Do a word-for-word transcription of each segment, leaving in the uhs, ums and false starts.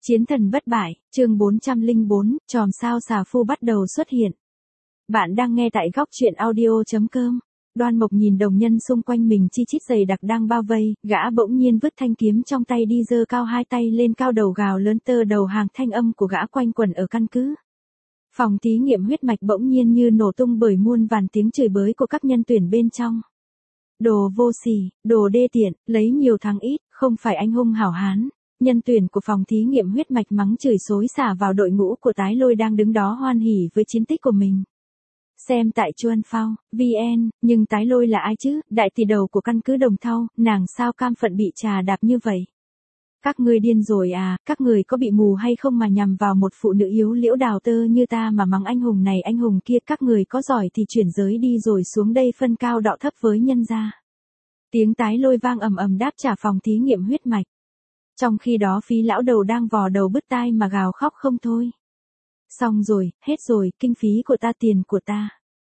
Chiến thần bất bại, chương bốn trăm lẻ bốn, chòm sao xà phu bắt đầu xuất hiện. Bạn đang nghe tại góc truyện audio chấm com. Đoan Mộc nhìn đồng nhân xung quanh mình chi chít dày đặc đang bao vây, gã bỗng nhiên vứt thanh kiếm trong tay đi giơ cao hai tay lên cao đầu gào lớn tơ đầu hàng thanh âm của gã quanh quẩn ở căn cứ. Phòng thí nghiệm huyết mạch bỗng nhiên như nổ tung bởi muôn vàn tiếng chửi bới của các nhân tuyển bên trong. Đồ vô sỉ, đồ đê tiện, lấy nhiều thắng ít, không phải anh hùng hảo hán. Nhân tuyển của phòng thí nghiệm huyết mạch mắng chửi xối xả vào đội ngũ của Tái Lôi đang đứng đó hoan hỉ với chiến tích của mình. Xem tại Chuan Phao, vê en, nhưng Tái Lôi là ai chứ, đại tỷ đầu của căn cứ Đồng Thau, nàng sao cam phận bị trà đạp như vậy? Các ngươi điên rồi à, các người có bị mù hay không mà nhằm vào một phụ nữ yếu liễu đào tơ như ta mà mắng anh hùng này anh hùng kia, các người có giỏi thì chuyển giới đi rồi xuống đây phân cao đọ thấp với nhân gia. Tiếng Tái Lôi vang ầm ầm đáp trả phòng thí nghiệm huyết mạch. Trong khi đó Phí lão đầu đang vò đầu bứt tai mà gào khóc không thôi. Xong rồi, hết rồi, kinh phí của ta, tiền của ta.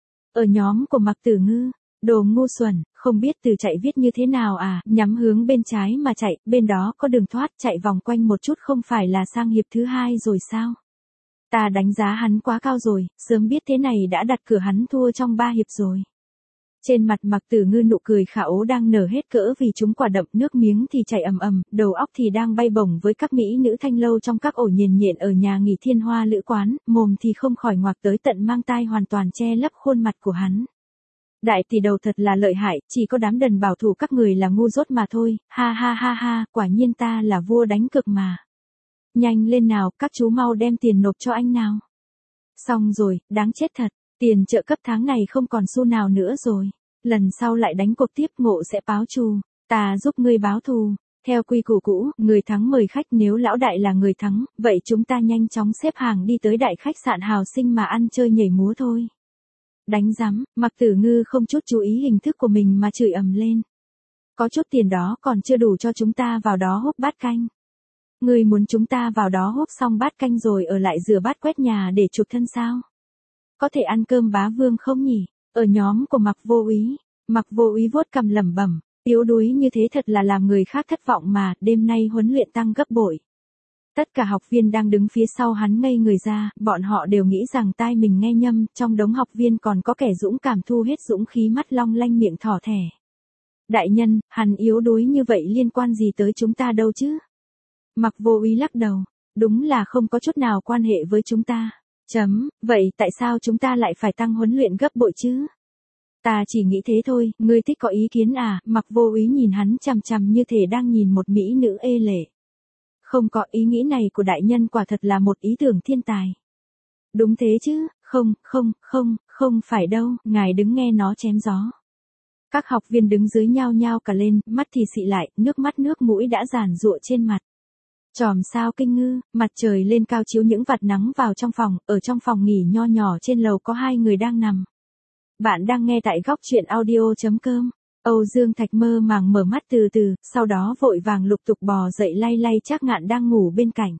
Ở nhóm của Mạc Tử Ngư, đồ ngu xuẩn, không biết từ chạy viết như thế nào à, nhắm hướng bên trái mà chạy, bên đó có đường thoát, chạy vòng quanh một chút không phải là sang hiệp thứ hai rồi sao? Ta đánh giá hắn quá cao rồi, sớm biết thế này đã đặt cửa hắn thua trong ba hiệp rồi. Trên mặt Mạc Tử Ngư nụ cười khả ố đang nở hết cỡ vì chúng quả đậm, nước miếng thì chảy ầm ầm, đầu óc thì đang bay bổng với các mỹ nữ thanh lâu trong các ổ nhền nhện ở nhà nghỉ Thiên Hoa Lữ Quán, mồm thì không khỏi ngoạc tới tận mang tai hoàn toàn che lấp khuôn mặt của hắn. Đại tỷ đầu thật là lợi hại, chỉ có đám đần bảo thủ các người là ngu dốt mà thôi, ha ha ha ha, quả nhiên ta là vua đánh cược mà. Nhanh lên nào, các chú mau đem tiền nộp cho anh nào. Xong rồi, đáng chết thật. Tiền trợ cấp tháng này không còn xu nào nữa rồi. Lần sau lại đánh cuộc tiếp ngộ sẽ báo thù. Ta giúp ngươi báo thù. Theo quy củ cũ, người thắng mời khách, nếu lão đại là người thắng, vậy chúng ta nhanh chóng xếp hàng đi tới đại khách sạn Hào Sinh mà ăn chơi nhảy múa thôi. Đánh rắm, Mạc Tử Ngư không chút chú ý hình thức của mình mà chửi ầm lên. Có chút tiền đó còn chưa đủ cho chúng ta vào đó húp bát canh. Ngươi muốn chúng ta vào đó húp xong bát canh rồi ở lại rửa bát quét nhà để chuộc thân sao? Có thể ăn cơm bá vương không nhỉ? Ở nhóm của Mạc Vô Úy, Mạc Vô Úy vuốt cằm lẩm bẩm, yếu đuối như thế thật là làm người khác thất vọng mà, đêm nay huấn luyện tăng gấp bội. Tất cả học viên đang đứng phía sau hắn ngây người ra, bọn họ đều nghĩ rằng tai mình nghe nhầm, trong đống học viên còn có kẻ dũng cảm thu hết dũng khí mắt long lanh miệng thỏ thẻ. Đại nhân, hắn yếu đuối như vậy liên quan gì tới chúng ta đâu chứ? Mạc Vô Úy lắc đầu, đúng là không có chút nào quan hệ với chúng ta. Chấm, vậy tại sao chúng ta lại phải tăng huấn luyện gấp bội chứ? Ta chỉ nghĩ thế thôi, ngươi thích có ý kiến à? Mạc Vô Úy nhìn hắn chằm chằm như thể đang nhìn một mỹ nữ ê lệ. Không có, ý nghĩ này của đại nhân quả thật là một ý tưởng thiên tài. Đúng thế chứ, không, không, không, không phải đâu, ngài đứng nghe nó chém gió. Các học viên đứng dưới nhao nhao cả lên, mắt thì xị lại, nước mắt nước mũi đã giàn giụa trên mặt. Chòm sao kinh ngư, mặt trời lên cao chiếu những vạt nắng vào trong phòng, ở trong phòng nghỉ nho nhỏ trên lầu có hai người đang nằm. Bạn đang nghe tại góc truyện audio chấm com. Âu Dương Thạch mơ màng mở mắt từ từ, sau đó vội vàng lục tục bò dậy lay lay Trác Ngạn đang ngủ bên cạnh.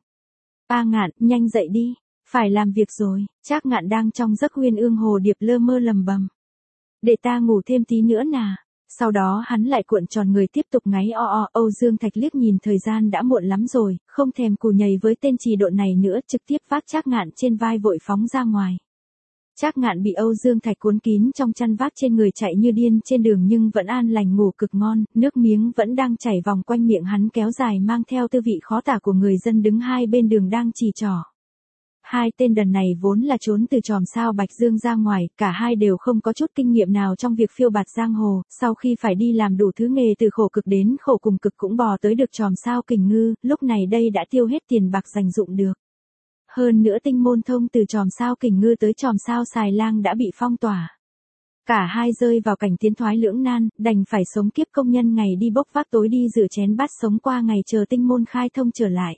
A Ngạn, nhanh dậy đi, phải làm việc rồi. Trác Ngạn đang trong giấc huyên ương hồ điệp lơ mơ lầm bầm. Để ta ngủ thêm tí nữa nà. Sau đó hắn lại cuộn tròn người tiếp tục ngáy o o. Âu Dương Thạch liếc nhìn thời gian đã muộn lắm rồi, không thèm cù nhầy với tên trì độn này nữa, trực tiếp vác Trác Ngạn trên vai vội phóng ra ngoài. Trác Ngạn bị Âu Dương Thạch cuốn kín trong chăn vác trên người chạy như điên trên đường nhưng vẫn an lành ngủ cực ngon, nước miếng vẫn đang chảy vòng quanh miệng hắn kéo dài mang theo tư vị khó tả của người dân đứng hai bên đường đang chỉ trỏ. Hai tên đần này vốn là trốn từ chòm sao Bạch Dương ra ngoài, cả hai đều không có chút kinh nghiệm nào trong việc phiêu bạt giang hồ, sau khi phải đi làm đủ thứ nghề từ khổ cực đến khổ cùng cực cũng bò tới được chòm sao Kình Ngư, lúc này đây đã tiêu hết tiền bạc dành dụng được. Hơn nữa tinh môn thông từ chòm sao Kình Ngư tới chòm sao Xài Lang đã bị phong tỏa. Cả hai rơi vào cảnh tiến thoái lưỡng nan, đành phải sống kiếp công nhân ngày đi bốc vác tối đi rửa chén bát sống qua ngày chờ tinh môn khai thông trở lại.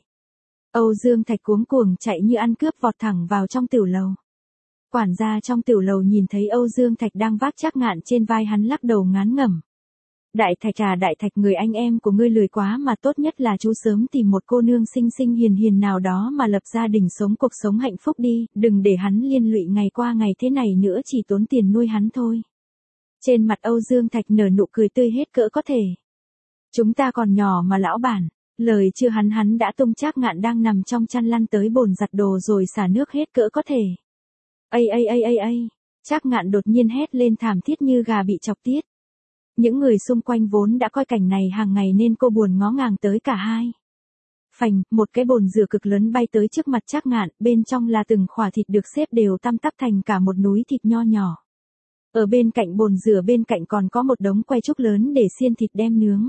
Âu Dương Thạch cuống cuồng chạy như ăn cướp vọt thẳng vào trong tiểu lầu. Quản gia trong tiểu lầu nhìn thấy Âu Dương Thạch đang vác Trác Ngạn trên vai hắn lắc đầu ngán ngẩm. Đại Thạch à Đại Thạch, người anh em của ngươi lười quá mà, tốt nhất là chú sớm tìm một cô nương xinh xinh hiền hiền nào đó mà lập gia đình sống cuộc sống hạnh phúc đi, đừng để hắn liên lụy ngày qua ngày thế này nữa, chỉ tốn tiền nuôi hắn thôi. Trên mặt Âu Dương Thạch nở nụ cười tươi hết cỡ có thể. Chúng ta còn nhỏ mà lão bản, Lời chưa hắn hắn đã tung Trác Ngạn đang nằm trong chăn lăn tới bồn giặt đồ rồi xả nước hết cỡ có thể. Ây ây ây ây ây, Trác Ngạn đột nhiên hét lên thảm thiết như gà bị chọc tiết. Những người xung quanh vốn đã coi cảnh này hàng ngày nên cô buồn ngó ngàng tới cả hai. Phành, một cái bồn rửa cực lớn bay tới trước mặt Trác Ngạn, bên trong là từng khỏa thịt được xếp đều tăm tắp thành cả một núi thịt nho nhỏ. Ở bên cạnh bồn rửa bên cạnh còn có một đống que trúc lớn để xiên thịt đem nướng.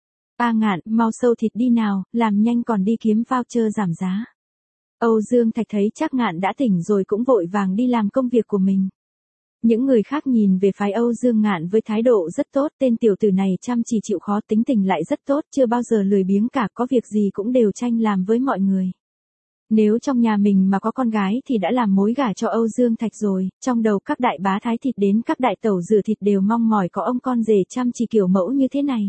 A Ngạn, mau sâu thịt đi nào, làm nhanh còn đi kiếm voucher giảm giá. Âu Dương Thạch thấy Trác Ngạn đã tỉnh rồi cũng vội vàng đi làm công việc của mình. Những người khác nhìn về phái Âu Dương Ngạn với thái độ rất tốt, tên tiểu tử này chăm chỉ chịu khó, tính tình lại rất tốt, chưa bao giờ lười biếng cả, có việc gì cũng đều tranh làm với mọi người. Nếu trong nhà mình mà có con gái thì đã làm mối gả cho Âu Dương Thạch rồi, trong đầu các đại bá thái thịt đến các đại tẩu rửa thịt đều mong mỏi có ông con rể chăm chỉ kiểu mẫu như thế này.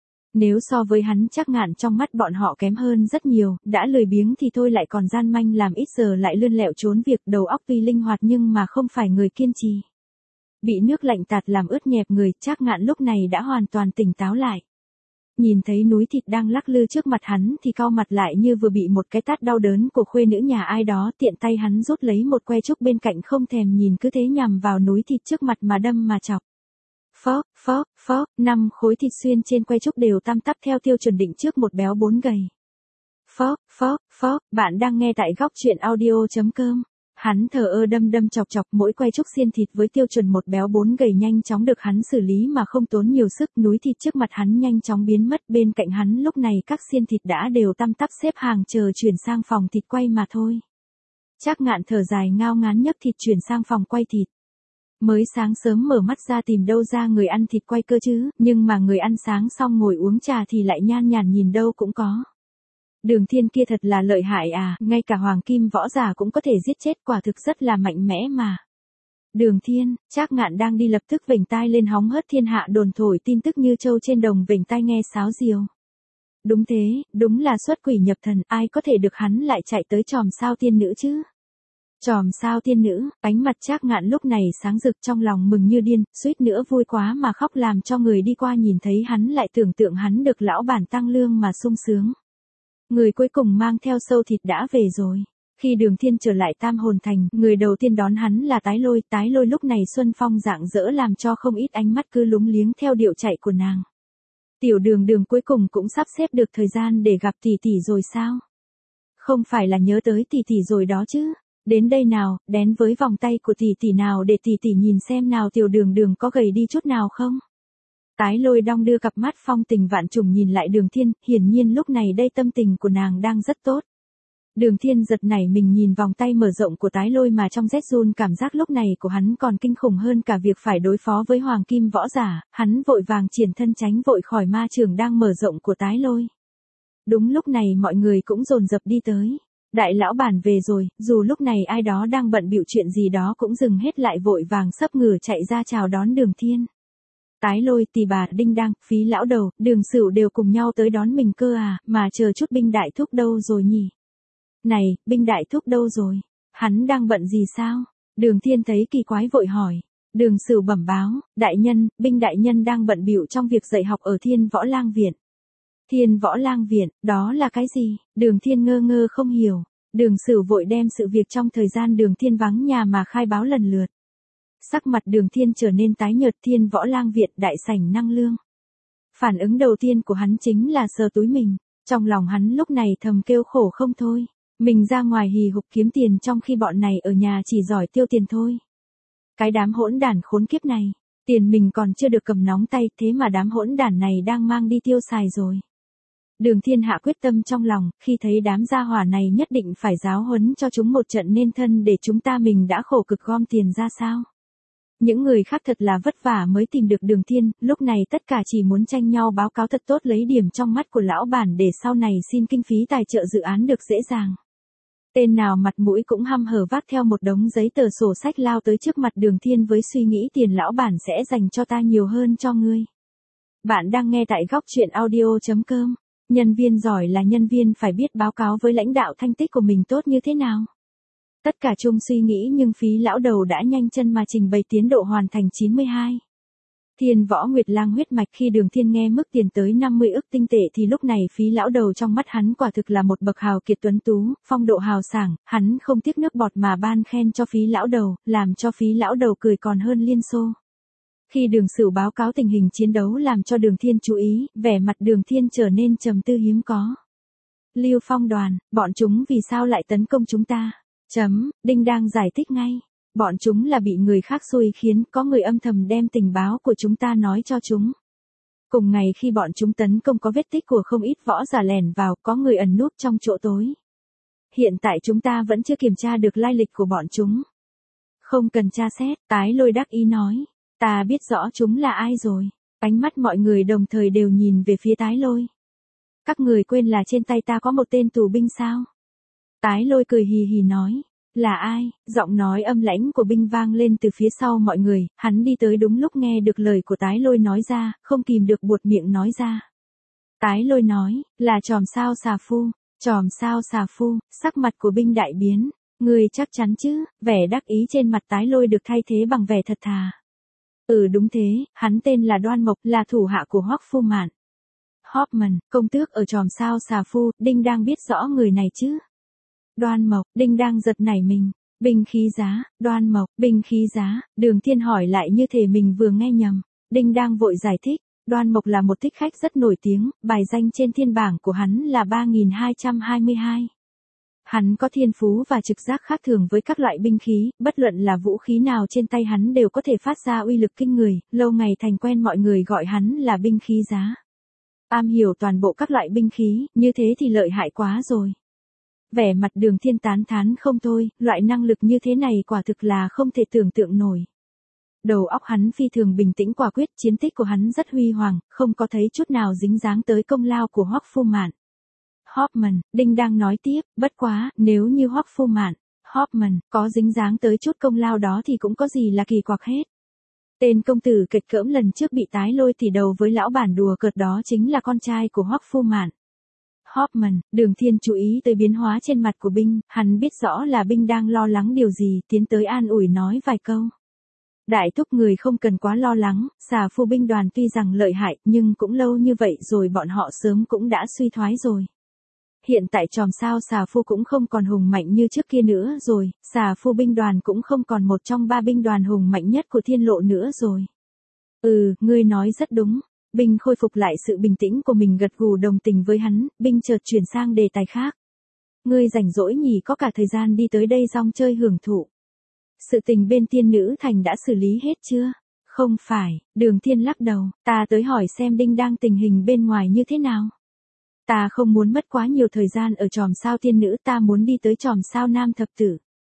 Nếu so với hắn Trác Ngạn trong mắt bọn họ kém hơn rất nhiều, đã lười biếng thì thôi lại còn gian manh làm ít giờ lại lươn lẹo trốn việc, đầu óc tuy linh hoạt nhưng mà không phải người kiên trì. Bị nước lạnh tạt làm ướt nhẹp người, Trác Ngạn lúc này đã hoàn toàn tỉnh táo lại. Nhìn thấy núi thịt đang lắc lư trước mặt hắn thì cau mặt lại như vừa bị một cái tát đau đớn của khuê nữ nhà ai đó, tiện tay hắn rút lấy một que trúc bên cạnh không thèm nhìn cứ thế nhằm vào núi thịt trước mặt mà đâm mà chọc. Phó, phó, phó, năm khối thịt xuyên trên que trúc đều tăm tắp theo tiêu chuẩn định trước một béo bốn gầy. Phó, phó, phó, bạn đang nghe tại góc truyện audio chấm com. Hắn thờ ơ đâm đâm chọc chọc mỗi que trúc xiên thịt với tiêu chuẩn một béo bốn gầy nhanh chóng được hắn xử lý mà không tốn nhiều sức, núi thịt trước mặt hắn nhanh chóng biến mất, bên cạnh hắn lúc này các xiên thịt đã đều tăm tắp xếp hàng chờ chuyển sang phòng thịt quay mà thôi. Trác Ngạn thở dài ngao ngán nhấc thịt chuyển sang phòng quay thịt. Mới sáng sớm mở mắt ra tìm đâu ra người ăn thịt quay cơ chứ, nhưng mà người ăn sáng xong ngồi uống trà thì lại nhan nhản nhìn đâu cũng có. Đường Thiên kia thật là lợi hại à, ngay cả hoàng kim võ giả cũng có thể giết chết, quả thực rất là mạnh mẽ mà. Đường Thiên, Trác Ngạn đang đi lập tức vểnh tai lên hóng hớt thiên hạ đồn thổi tin tức như trâu trên đồng vểnh tai nghe sáo diều. Đúng thế, đúng là xuất quỷ nhập thần, ai có thể được hắn lại chạy tới chòm sao tiên nữ chứ. Chòm sao tiên nữ, ánh mặt Trác Ngạn lúc này sáng rực, trong lòng mừng như điên, suýt nữa vui quá mà khóc, làm cho người đi qua nhìn thấy hắn lại tưởng tượng hắn được lão bản tăng lương mà sung sướng. Người cuối cùng mang theo sâu thịt đã về rồi. Khi Đường Thiên trở lại Tam Hồn Thành, người đầu tiên đón hắn là Tái Lôi. Tái Lôi lúc này xuân phong rạng rỡ làm cho không ít ánh mắt cứ lúng liếng theo điệu chạy của nàng. Tiểu Đường Đường cuối cùng cũng sắp xếp được thời gian để gặp tỷ tỷ rồi sao? Không phải là nhớ tới tỷ tỷ rồi đó chứ? Đến đây nào, đến với vòng tay của tỷ tỷ nào để tỷ tỷ nhìn xem nào Tiểu Đường Đường có gầy đi chút nào không? Tái Lôi đong đưa cặp mắt phong tình vạn trùng nhìn lại Đường Thiên, hiển nhiên lúc này đây tâm tình của nàng đang rất tốt. Đường Thiên giật nảy mình nhìn vòng tay mở rộng của Tái Lôi mà trong rét run, cảm giác lúc này của hắn còn kinh khủng hơn cả việc phải đối phó với hoàng kim võ giả, hắn vội vàng triển thân tránh vội khỏi ma trường đang mở rộng của Tái Lôi. Đúng lúc này mọi người cũng dồn dập đi tới. Đại lão bản về rồi, dù lúc này ai đó đang bận bịu chuyện gì đó cũng dừng hết lại vội vàng sấp ngửa chạy ra chào đón Đường Thiên. Tái Lôi, Tì Bà, Đinh Đang, Phí lão đầu, Đường Sửu đều cùng nhau tới đón mình cơ à, mà chờ chút binh đại thúc đâu rồi nhỉ? Này, binh đại thúc đâu rồi? Hắn đang bận gì sao? Đường Thiên thấy kỳ quái vội hỏi. Đường Sửu bẩm báo, đại nhân, binh đại nhân đang bận bịu trong việc dạy học ở Thiên Võ Lang Viện. Thiên Võ Lang Viện, đó là cái gì? Đường Thiên ngơ ngơ không hiểu. Đường Sửu vội đem sự việc trong thời gian Đường Thiên vắng nhà mà khai báo lần lượt. Sắc mặt Đường Thiên trở nên tái nhợt. Thiên Võ Lang Viện, đại sảnh năng lương. Phản ứng đầu tiên của hắn chính là sờ túi mình. Trong lòng hắn lúc này thầm kêu khổ không thôi. Mình ra ngoài hì hục kiếm tiền trong khi bọn này ở nhà chỉ giỏi tiêu tiền thôi. Cái đám hỗn đản khốn kiếp này, tiền mình còn chưa được cầm nóng tay, thế mà đám hỗn đản này đang mang đi tiêu xài rồi. Đường Thiên hạ quyết tâm trong lòng, khi thấy đám gia hỏa này nhất định phải giáo huấn cho chúng một trận nên thân để chúng ta mình đã khổ cực gom tiền ra sao. Những người khác thật là vất vả mới tìm được Đường Thiên, lúc này tất cả chỉ muốn tranh nhau báo cáo thật tốt lấy điểm trong mắt của lão bản để sau này xin kinh phí tài trợ dự án được dễ dàng. Tên nào mặt mũi cũng hăm hở vác theo một đống giấy tờ sổ sách lao tới trước mặt Đường Thiên với suy nghĩ tiền lão bản sẽ dành cho ta nhiều hơn cho ngươi. Bạn đang nghe tại góc truyện audio chấm com. Nhân viên giỏi là nhân viên phải biết báo cáo với lãnh đạo thành tích của mình tốt như thế nào. Tất cả chung suy nghĩ nhưng Phí lão đầu đã nhanh chân mà trình bày tiến độ hoàn thành chín mươi hai. Thiên Võ Nguyệt Lang huyết mạch. Khi Đường Thiên nghe mức tiền tới năm mươi ức tinh tệ thì lúc này Phí lão đầu trong mắt hắn quả thực là một bậc hào kiệt tuấn tú, phong độ hào sảng, hắn không tiếc nước bọt mà ban khen cho Phí lão đầu, làm cho Phí lão đầu cười còn hơn liên xô. Khi Đường Sửu báo cáo tình hình chiến đấu làm cho Đường Thiên chú ý, vẻ mặt Đường Thiên trở nên trầm tư hiếm có. Lưu Phong đoàn, bọn chúng vì sao lại tấn công chúng ta? Chấm, Đinh đang giải thích ngay. Bọn chúng là bị người khác xui khiến, có người âm thầm đem tình báo của chúng ta nói cho chúng. Cùng ngày khi bọn chúng tấn công có vết tích của không ít võ giả lẻn vào, có người ẩn núp trong chỗ tối. Hiện tại chúng ta vẫn chưa kiểm tra được lai lịch của bọn chúng. Không cần tra xét, Tái Lôi đắc ý nói. Ta biết rõ chúng là ai rồi. Ánh mắt mọi người đồng thời đều nhìn về phía Tái Lôi. Các người quên là trên tay ta có một tên tù binh sao? Tái Lôi cười hì hì nói. Là ai? Giọng nói âm lãnh của binh vang lên từ phía sau mọi người, hắn đi tới đúng lúc nghe được lời của Tái Lôi nói ra, không kìm được buột miệng nói ra. Tái Lôi nói, là Tròm Sao Xà Phu. Tròm Sao Xà Phu, sắc mặt của binh đại biến. Người chắc chắn chứ? Vẻ đắc ý trên mặt Tái Lôi được thay thế bằng vẻ thật thà. Ừ đúng thế, hắn tên là Đoan Mộc, là thủ hạ của Hoắc Phu Mạn. Hoffman, công tước ở Tròm Sao Xà Phu, Đinh đang biết rõ người này chứ? Đoan Mộc, Đinh đang giật nảy mình. Binh khí giá, Đoan Mộc, binh khí giá, Đường Thiên hỏi lại như thể mình vừa nghe nhầm. Đinh đang vội giải thích, Đoan Mộc là một thích khách rất nổi tiếng, bài danh trên thiên bảng của hắn là ba nghìn hai trăm hai mươi hai. Hắn có thiên phú và trực giác khác thường với các loại binh khí, bất luận là vũ khí nào trên tay hắn đều có thể phát ra uy lực kinh người, lâu ngày thành quen mọi người gọi hắn là binh khí giá. Am hiểu toàn bộ các loại binh khí, như thế thì lợi hại quá rồi. Vẻ mặt Đường Thiên tán thán không thôi, loại năng lực như thế này quả thực là không thể tưởng tượng nổi. Đầu óc hắn phi thường bình tĩnh quả quyết, chiến tích của hắn rất huy hoàng, không có thấy chút nào dính dáng tới công lao của Hoắc Phu Mạn. Hoffman, Đinh đang nói tiếp, bất quá, nếu như Hoắc Phu Mạn, Hoffman, có dính dáng tới chút công lao đó thì cũng có gì là kỳ quặc hết. Tên công tử kịch cỡm lần trước bị Tái Lôi thì đầu với lão bản đùa cợt đó chính là con trai của Hoắc Phu Mạn. Hoffman, Đường Thiên chú ý tới biến hóa trên mặt của binh, hắn biết rõ là binh đang lo lắng điều gì, tiến tới an ủi nói vài câu. Đại thúc người không cần quá lo lắng, Xà Phu binh đoàn tuy rằng lợi hại, nhưng cũng lâu như vậy rồi bọn họ sớm cũng đã suy thoái rồi. Hiện tại Tròm Sao Xà Phu cũng không còn hùng mạnh như trước kia nữa rồi, Xà Phu binh đoàn cũng không còn một trong ba binh đoàn hùng mạnh nhất của thiên lộ nữa rồi. Ừ, ngươi nói rất đúng. Binh khôi phục lại sự bình tĩnh của mình gật gù đồng tình với hắn, binh chợt chuyển sang đề tài khác. Ngươi rảnh rỗi nhỉ, có cả thời gian đi tới đây rong chơi hưởng thụ. Sự tình bên Tiên Nữ Thành đã xử lý hết chưa? Không phải, Đường Thiên lắc đầu, ta tới hỏi xem Đinh đang tình hình bên ngoài như thế nào. Ta không muốn mất quá nhiều thời gian ở Tròm Sao Tiên Nữ, ta muốn đi tới Tròm Sao Nam Thập Tử.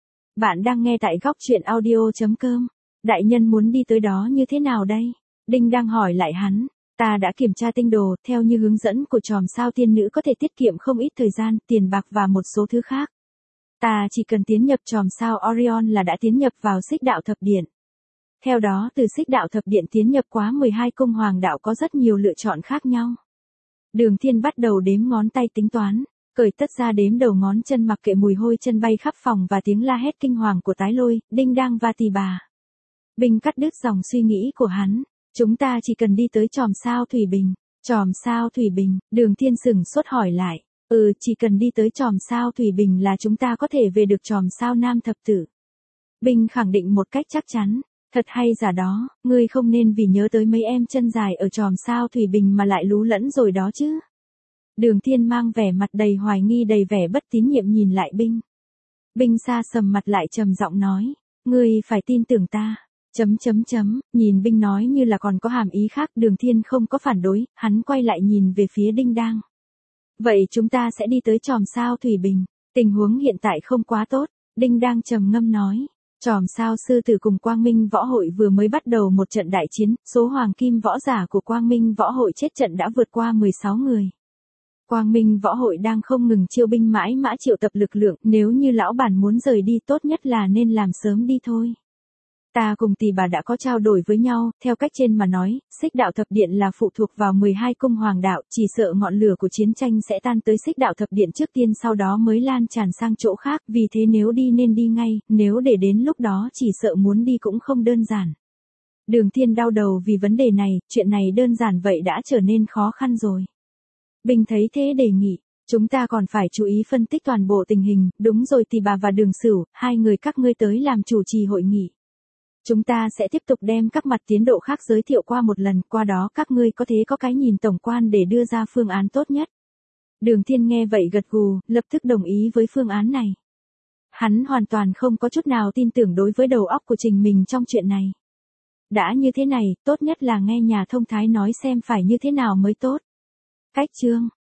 Bạn đang nghe tại góc truyện audio chấm com. Đại nhân muốn đi tới đó như thế nào đây? Đinh đang hỏi lại hắn. Ta đã kiểm tra tinh đồ, theo như hướng dẫn của Tròm Sao Tiên Nữ có thể tiết kiệm không ít thời gian, tiền bạc và một số thứ khác. Ta chỉ cần tiến nhập Tròm Sao Orion là đã tiến nhập vào Xích Đạo Thập Điện. Theo đó từ Xích Đạo Thập Điện tiến nhập quá mười hai cung hoàng đạo có rất nhiều lựa chọn khác nhau. Đường Thiên bắt đầu đếm ngón tay tính toán, cởi tất ra đếm đầu ngón chân mặc kệ mùi hôi chân bay khắp phòng và tiếng la hét kinh hoàng của Tái Lôi, Đinh đang và Tỳ Bà. Binh cắt đứt dòng suy nghĩ của hắn. Chúng ta chỉ cần đi tới Tròm Sao Thủy Bình. Tròm Sao Thủy Bình, Đường Thiên sửng sốt hỏi lại. Ừ, chỉ cần đi tới Tròm Sao Thủy Bình là chúng ta có thể về được Tròm Sao Nam Thập Tử. Binh khẳng định một cách chắc chắn. Thật hay giả đó, ngươi không nên vì nhớ tới mấy em chân dài ở Tròm Sao Thủy Bình mà lại lú lẫn rồi đó chứ. Đường Thiên mang vẻ mặt đầy hoài nghi đầy vẻ bất tín nhiệm nhìn lại binh. Binh xa sầm mặt lại trầm giọng nói. Ngươi phải tin tưởng ta. Chấm chấm chấm, nhìn binh nói như là còn có hàm ý khác, Đường Thiên không có phản đối, hắn quay lại nhìn về phía Đinh đang. Vậy chúng ta sẽ đi tới Tròm Sao Thủy Bình, tình huống hiện tại không quá tốt, Đinh đang trầm ngâm nói. Tròm Sao Sư Tử cùng Quang Minh Võ Hội vừa mới bắt đầu một trận đại chiến, số hoàng kim võ giả của Quang Minh Võ Hội chết trận đã vượt qua mười sáu người. Quang Minh Võ Hội đang không ngừng chiêu binh mãi mã triệu tập lực lượng, nếu như lão bản muốn rời đi tốt nhất là nên làm sớm đi thôi. Ta cùng Tỳ Bà đã có trao đổi với nhau, theo cách trên mà nói, Xích Đạo Thập Điện là phụ thuộc vào mười hai cung hoàng đạo, chỉ sợ ngọn lửa của chiến tranh sẽ tan tới Xích Đạo Thập Điện trước tiên sau đó mới lan tràn sang chỗ khác, vì thế nếu đi nên đi ngay, nếu để đến lúc đó chỉ sợ muốn đi cũng không đơn giản. Đường Thiên đau đầu vì vấn đề này, chuyện này đơn giản vậy đã trở nên khó khăn rồi. Bình thấy thế đề nghị, chúng ta còn phải chú ý phân tích toàn bộ tình hình, đúng rồi thì bà và Đường Sửu, hai người các ngươi tới làm chủ trì hội nghị. Chúng ta sẽ tiếp tục đem các mặt tiến độ khác giới thiệu qua một lần, qua đó các ngươi có thể có cái nhìn tổng quan để đưa ra phương án tốt nhất. Đường Thiên nghe vậy gật gù, lập tức đồng ý với phương án này. Hắn hoàn toàn không có chút nào tin tưởng đối với đầu óc của Trình mình trong chuyện này. Đã như thế này, tốt nhất là nghe nhà thông thái nói xem phải như thế nào mới tốt. Cách chương